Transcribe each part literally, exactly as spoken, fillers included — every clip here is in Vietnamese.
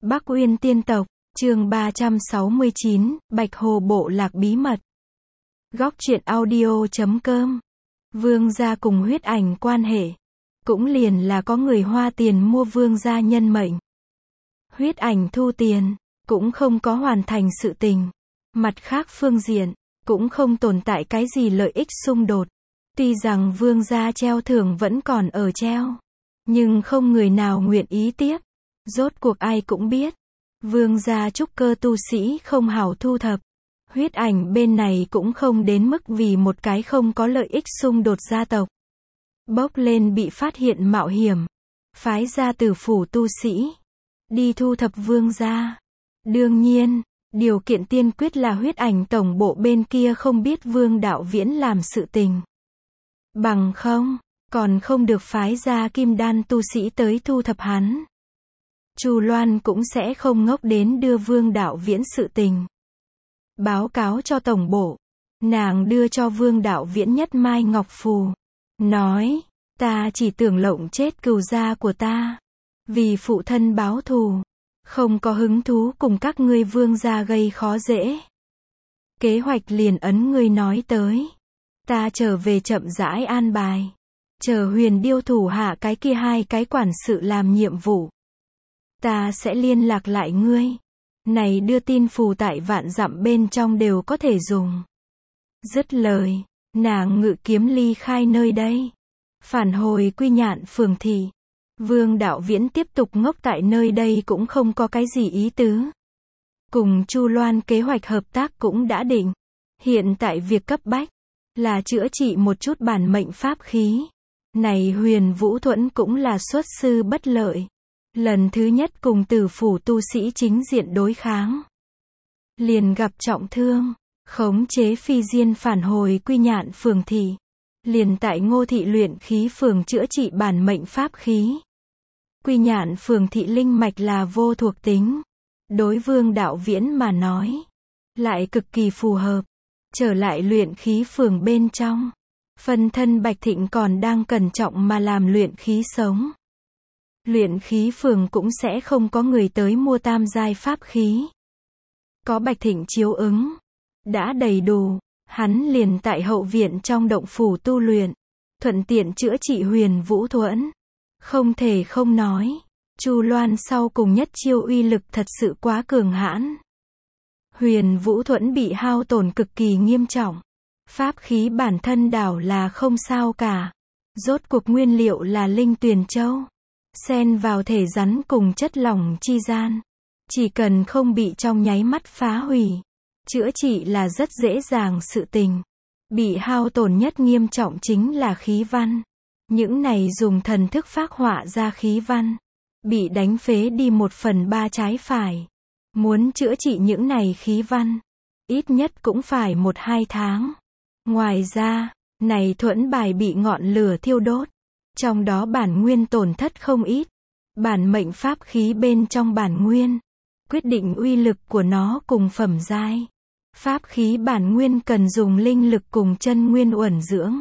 Bắc Uyên tiên tộc, chương ba trăm sáu mươi chín, Bạch Hồ bộ lạc bí mật. Góc truyện audio chấm com. Vương gia cùng huyết ảnh quan hệ. Cũng liền là có người hoa tiền mua vương gia nhân mệnh. Huyết ảnh thu tiền, cũng không có hoàn thành sự tình. Mặt khác phương diện, cũng không tồn tại cái gì lợi ích xung đột. Tuy rằng vương gia treo thưởng vẫn còn ở treo, nhưng không người nào nguyện ý tiếp. Rốt cuộc ai cũng biết, vương gia trúc cơ tu sĩ không hảo thu thập. Huyết ảnh bên này cũng không đến mức vì một cái không có lợi ích xung đột gia tộc bốc lên bị phát hiện mạo hiểm, phái ra tử phủ tu sĩ đi thu thập vương gia. Đương nhiên, điều kiện tiên quyết là huyết ảnh tổng bộ bên kia không biết Vương Đạo Viễn làm sự tình. Bằng không, còn không được phái ra kim đan tu sĩ tới thu thập hắn. Chu Loan cũng sẽ không ngốc đến đưa Vương Đạo Viễn sự tình báo cáo cho tổng bộ. Nàng đưa cho Vương Đạo Viễn nhất mai ngọc phù, nói, ta chỉ tưởng lộng chết cừu gia của ta, vì phụ thân báo thù, không có hứng thú cùng các ngươi vương gia gây khó dễ. Kế hoạch liền ấn ngươi nói tới, ta trở về chậm rãi an bài, chờ Huyền Điêu thủ hạ cái kia hai cái quản sự làm nhiệm vụ, ta sẽ liên lạc lại ngươi. Này đưa tin phù tại vạn dặm bên trong đều có thể dùng. Dứt lời, nàng ngự kiếm ly khai nơi đây, phản hồi Quy Nhạn phường thị. Vương Đạo Viễn tiếp tục ngốc tại nơi đây cũng không có cái gì ý tứ. Cùng Chu Loan kế hoạch hợp tác cũng đã định. Hiện tại việc cấp bách là chữa trị một chút bản mệnh pháp khí. Này Huyền Vũ Thuẫn cũng là xuất sư bất lợi. Lần thứ nhất cùng tử phủ tu sĩ chính diện đối kháng, liền gặp trọng thương, khống chế phi diên phản hồi Quy Nhạn phường thị. Liền tại Ngô thị luyện khí phường chữa trị bản mệnh pháp khí. Quy Nhạn phường thị linh mạch là vô thuộc tính. Đối Vương Đạo Viễn mà nói, lại cực kỳ phù hợp. Trở lại luyện khí phường bên trong, phân thân Bạch Thịnh còn đang cẩn trọng mà làm luyện khí sống. Luyện khí phường cũng sẽ không có người tới mua tam giai pháp khí. Có Bạch Thịnh chiếu ứng, đã đầy đủ, hắn liền tại hậu viện trong động phủ tu luyện, thuận tiện chữa trị Huyền Vũ Thuẫn. Không thể không nói, Chu Loan sau cùng nhất chiêu uy lực thật sự quá cường hãn. Huyền Vũ Thuẫn bị hao tổn cực kỳ nghiêm trọng. Pháp khí bản thân đảo là không sao cả. Rốt cuộc nguyên liệu là linh tuyền châu, xen vào thể rắn cùng chất lỏng chi gian. Chỉ cần không bị trong nháy mắt phá hủy, chữa trị là rất dễ dàng sự tình. Bị hao tổn nhất nghiêm trọng chính là khí văn. Những này dùng thần thức phác họa ra khí văn, bị đánh phế đi một phần ba trái phải. Muốn chữa trị những này khí văn, ít nhất cũng phải một hai tháng. Ngoài ra, này thuẫn bài bị ngọn lửa thiêu đốt, trong đó bản nguyên tổn thất không ít. Bản mệnh pháp khí bên trong bản nguyên, quyết định uy lực của nó cùng phẩm giai. Pháp khí bản nguyên cần dùng linh lực cùng chân nguyên uẩn dưỡng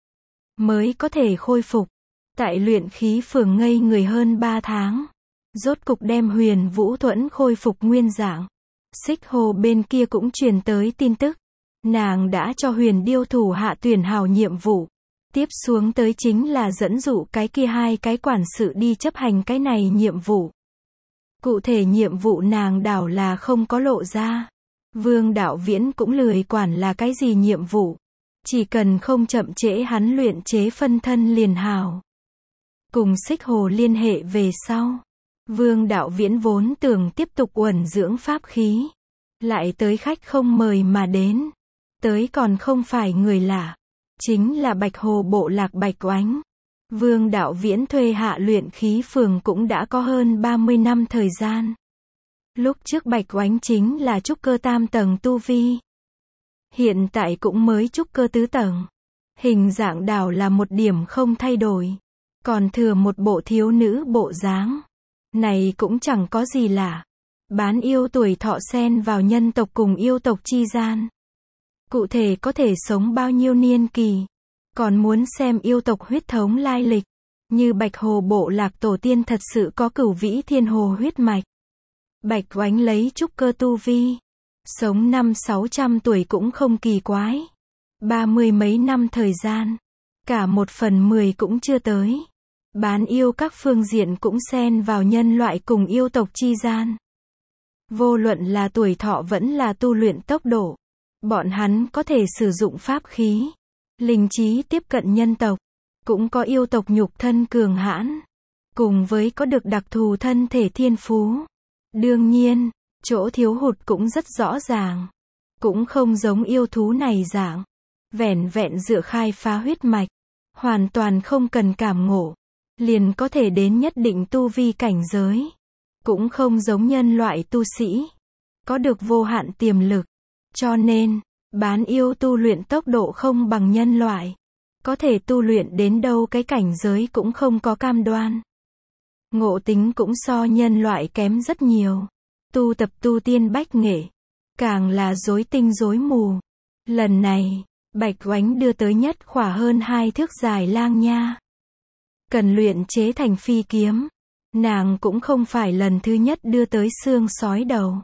mới có thể khôi phục. Tại luyện khí phường ngây người hơn ba tháng, rốt cục đem Huyền Vũ Thuẫn khôi phục nguyên dạng. Xích Hồ bên kia cũng truyền tới tin tức, nàng đã cho Huyền Điêu thủ hạ tuyển hào nhiệm vụ. Tiếp xuống tới chính là dẫn dụ cái kia hai cái quản sự đi chấp hành cái này nhiệm vụ. Cụ thể nhiệm vụ nàng đảo là không có lộ ra. Vương Đạo Viễn cũng lười quản là cái gì nhiệm vụ. Chỉ cần không chậm trễ hắn luyện chế phân thân liền hào. Cùng Xích Hồ liên hệ về sau, Vương Đạo Viễn vốn tưởng tiếp tục uẩn dưỡng pháp khí. Lại tới khách không mời mà đến. Tới còn không phải người lạ, chính là Bạch Hồ bộ lạc Bạch Oánh. Vương Đạo Viễn thuê hạ luyện khí phường cũng đã có hơn ba mươi năm thời gian. Lúc trước Bạch Oánh chính là trúc cơ tam tầng tu vi. Hiện tại cũng mới trúc cơ tứ tầng. Hình dạng đảo là một điểm không thay đổi. Còn thừa một bộ thiếu nữ bộ dáng. Này cũng chẳng có gì lạ. Bán yêu tuổi thọ xen vào nhân tộc cùng yêu tộc chi gian. Cụ thể có thể sống bao nhiêu niên kỳ. Còn muốn xem yêu tộc huyết thống lai lịch. Như Bạch Hồ bộ lạc tổ tiên thật sự có cửu vĩ thiên hồ huyết mạch. Bạch Oánh lấy trúc cơ tu vi. Sống năm sáu trăm tuổi cũng không kỳ quái. Ba mươi mấy năm thời gian. Cả một phần mười cũng chưa tới. Bán yêu các phương diện cũng xen vào nhân loại cùng yêu tộc chi gian. Vô luận là tuổi thọ vẫn là tu luyện tốc độ. Bọn hắn có thể sử dụng pháp khí. Linh trí tiếp cận nhân tộc. Cũng có yêu tộc nhục thân cường hãn. Cùng với có được đặc thù thân thể thiên phú. Đương nhiên, chỗ thiếu hụt cũng rất rõ ràng. Cũng không giống yêu thú này dạng. Vẻn vẹn dựa khai phá huyết mạch. Hoàn toàn không cần cảm ngộ. Liền có thể đến nhất định tu vi cảnh giới. Cũng không giống nhân loại tu sĩ. Có được vô hạn tiềm lực. Cho nên, bán yêu tu luyện tốc độ không bằng nhân loại. Có thể tu luyện đến đâu cái cảnh giới cũng không có cam đoan. Ngộ tính cũng so nhân loại kém rất nhiều. Tu tập tu tiên bách nghệ. Càng là rối tinh rối mù. Lần này, Bạch Oánh đưa tới nhất khỏa hơn hai thước dài lang nha. Cần luyện chế thành phi kiếm. Nàng cũng không phải lần thứ nhất đưa tới xương sói đầu.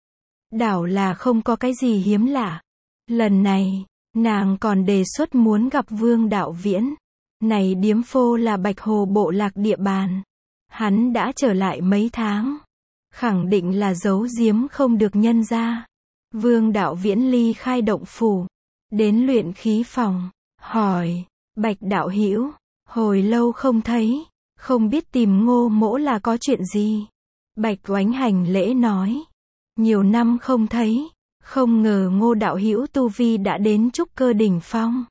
Đảo là không có cái gì hiếm lạ. Lần này, nàng còn đề xuất muốn gặp Vương Đạo Viễn. Này điếm phô là Bạch Hồ bộ lạc địa bàn. Hắn đã trở lại mấy tháng. Khẳng định là giấu giếm không được nhân ra. Vương Đạo Viễn ly khai động phủ. Đến luyện khí phòng. Hỏi, Bạch đạo hữu, hồi lâu không thấy. Không biết tìm Ngô mỗ là có chuyện gì. Bạch Oánh hành lễ nói. Nhiều năm không thấy. Không ngờ Ngô đạo hữu tu vi đã đến trúc cơ đỉnh phong.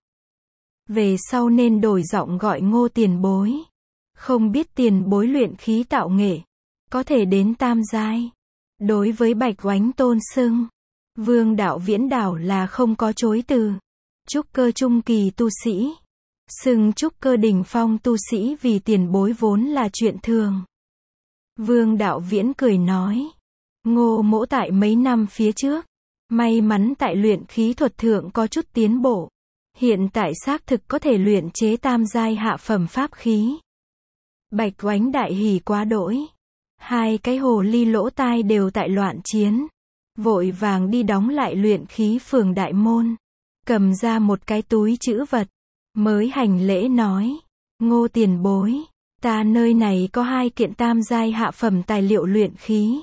Về sau nên đổi giọng gọi Ngô tiền bối. Không biết tiền bối luyện khí tạo nghệ. Có thể đến tam giai. Đối với Bạch Oánh tôn xưng. Vương Đạo Viễn đảo là không có chối từ. Trúc cơ trung kỳ tu sĩ. Xưng trúc cơ đỉnh phong tu sĩ vì tiền bối vốn là chuyện thường. Vương Đạo Viễn cười nói. Ngô mỗ tại mấy năm phía trước. May mắn tại luyện khí thuật thượng có chút tiến bộ. Hiện tại xác thực có thể luyện chế tam giai hạ phẩm pháp khí. Bạch Oánh đại hỉ quá đỗi. Hai cái hồ ly lỗ tai đều tại loạn chiến. Vội vàng đi đóng lại luyện khí phường đại môn. Cầm ra một cái túi trữ vật. Mới hành lễ nói. Ngô tiền bối. Ta nơi này có hai kiện tam giai hạ phẩm tài liệu luyện khí.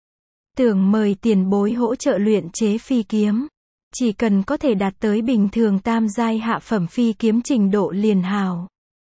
Tưởng mời tiền bối hỗ trợ luyện chế phi kiếm. Chỉ cần có thể đạt tới bình thường tam giai hạ phẩm phi kiếm trình độ liền hào.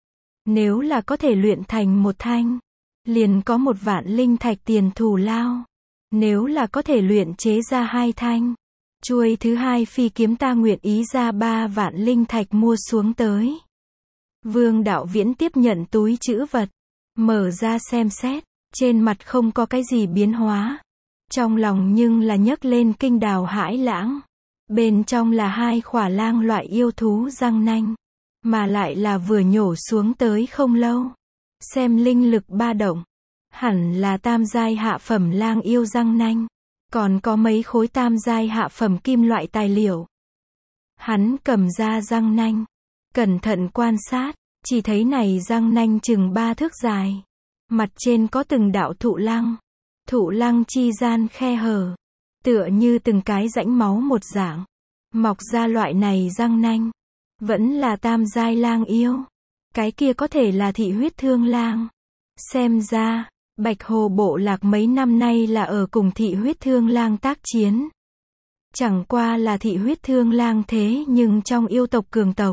Nếu là có thể luyện thành một thanh. Liền có một vạn linh thạch tiền thù lao. Nếu là có thể luyện chế ra hai thanh. Chuôi thứ hai phi kiếm ta nguyện ý ra ba vạn linh thạch mua xuống tới. Vương Đạo Viễn tiếp nhận túi trữ vật. Mở ra xem xét. Trên mặt không có cái gì biến hóa. Trong lòng nhưng là nhấc lên kinh đào hãi lãng. Bên trong là hai khỏa lang loại yêu thú răng nanh. Mà lại là vừa nhổ xuống tới không lâu. Xem linh lực ba động. Hẳn là tam giai hạ phẩm lang yêu răng nanh. Còn có mấy khối tam giai hạ phẩm kim loại tài liệu. Hắn cầm ra răng nanh. Cẩn thận quan sát. Chỉ thấy này răng nanh chừng ba thước dài. Mặt trên có từng đạo thụ lăng. Thụ lăng chi gian khe hở. Tựa như từng cái rãnh máu một dạng. Mọc ra loại này răng nanh. Vẫn là tam giai lang yêu. Cái kia có thể là thị huyết thương lang. Xem ra, Bạch Hồ bộ lạc mấy năm nay là ở cùng thị huyết thương lang tác chiến. Chẳng qua là thị huyết thương lang thế nhưng trong yêu tộc cường tộc.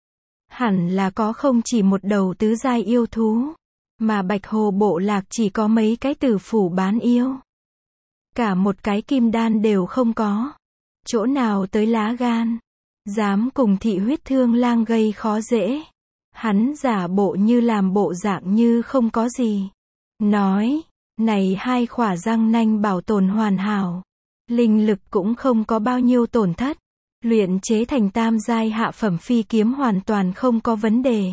Hẳn là có không chỉ một đầu tứ giai yêu thú. Mà Bạch Hồ bộ lạc chỉ có mấy cái tử phủ bán yêu. Cả một cái kim đan đều không có. Chỗ nào tới lá gan. Dám cùng thị huyết thương lang gây khó dễ. Hắn giả bộ như làm bộ dạng như không có gì. Nói, này hai khỏa răng nanh bảo tồn hoàn hảo. Linh lực cũng không có bao nhiêu tổn thất. Luyện chế thành tam giai hạ phẩm phi kiếm hoàn toàn không có vấn đề.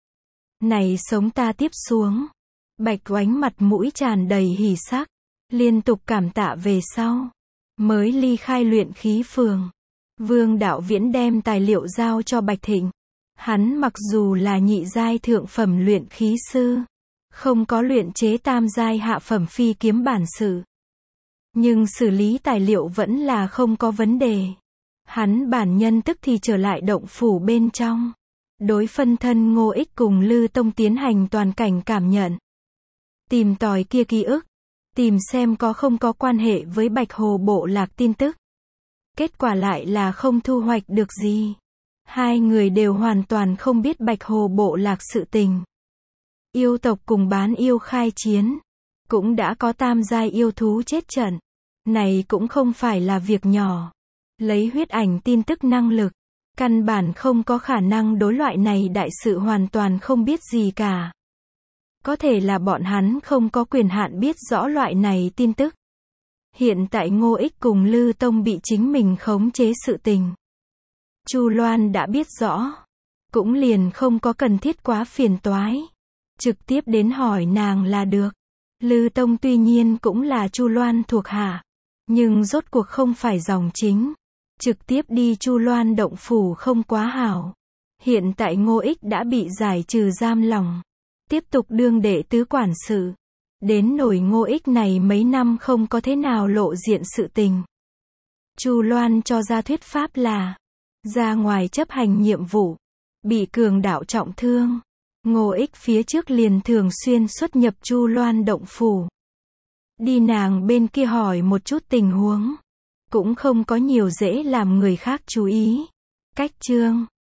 Này sống ta tiếp xuống. Bạch Oánh mặt mũi tràn đầy hỉ sắc. Liên tục cảm tạ về sau. Mới ly khai luyện khí phường. Vương Đạo Viễn đem tài liệu giao cho Bạch Thịnh. Hắn mặc dù là nhị giai thượng phẩm luyện khí sư. Không có luyện chế tam giai hạ phẩm phi kiếm bản sự. Nhưng xử lý tài liệu vẫn là không có vấn đề. Hắn bản nhân tức thì trở lại động phủ bên trong. Đối phân thân Ngô Ích cùng Lư Tông tiến hành toàn cảnh cảm nhận. Tìm tòi kia ký ức. Tìm xem có không có quan hệ với Bạch Hồ bộ lạc tin tức. Kết quả lại là không thu hoạch được gì. Hai người đều hoàn toàn không biết Bạch Hồ bộ lạc sự tình. Yêu tộc cùng bán yêu khai chiến. Cũng đã có tam giai yêu thú chết trận. Này cũng không phải là việc nhỏ. Lấy huyết ảnh tin tức năng lực. Căn bản không có khả năng đối loại này đại sự hoàn toàn không biết gì cả. Có thể là bọn hắn không có quyền hạn biết rõ loại này tin tức. Hiện tại Ngô Ích cùng Lư Tông bị chính mình khống chế sự tình. Chu Loan đã biết rõ. Cũng liền không có cần thiết quá phiền toái. Trực tiếp đến hỏi nàng là được. Lư Tông tuy nhiên cũng là Chu Loan thuộc hạ. Nhưng rốt cuộc không phải dòng chính. Trực tiếp đi Chu Loan động phủ không quá hảo. Hiện tại Ngô Ích đã bị giải trừ giam lỏng. Tiếp tục đương đệ tứ quản sự. Đến nổi Ngô Ích này mấy năm không có thế nào lộ diện sự tình. Chu Loan cho ra thuyết pháp là ra ngoài chấp hành nhiệm vụ. Bị cường đạo trọng thương. Ngô Ích phía trước liền thường xuyên xuất nhập Chu Loan động phủ. Đi nàng bên kia hỏi một chút tình huống. Cũng không có nhiều dễ làm người khác chú ý. Cách chương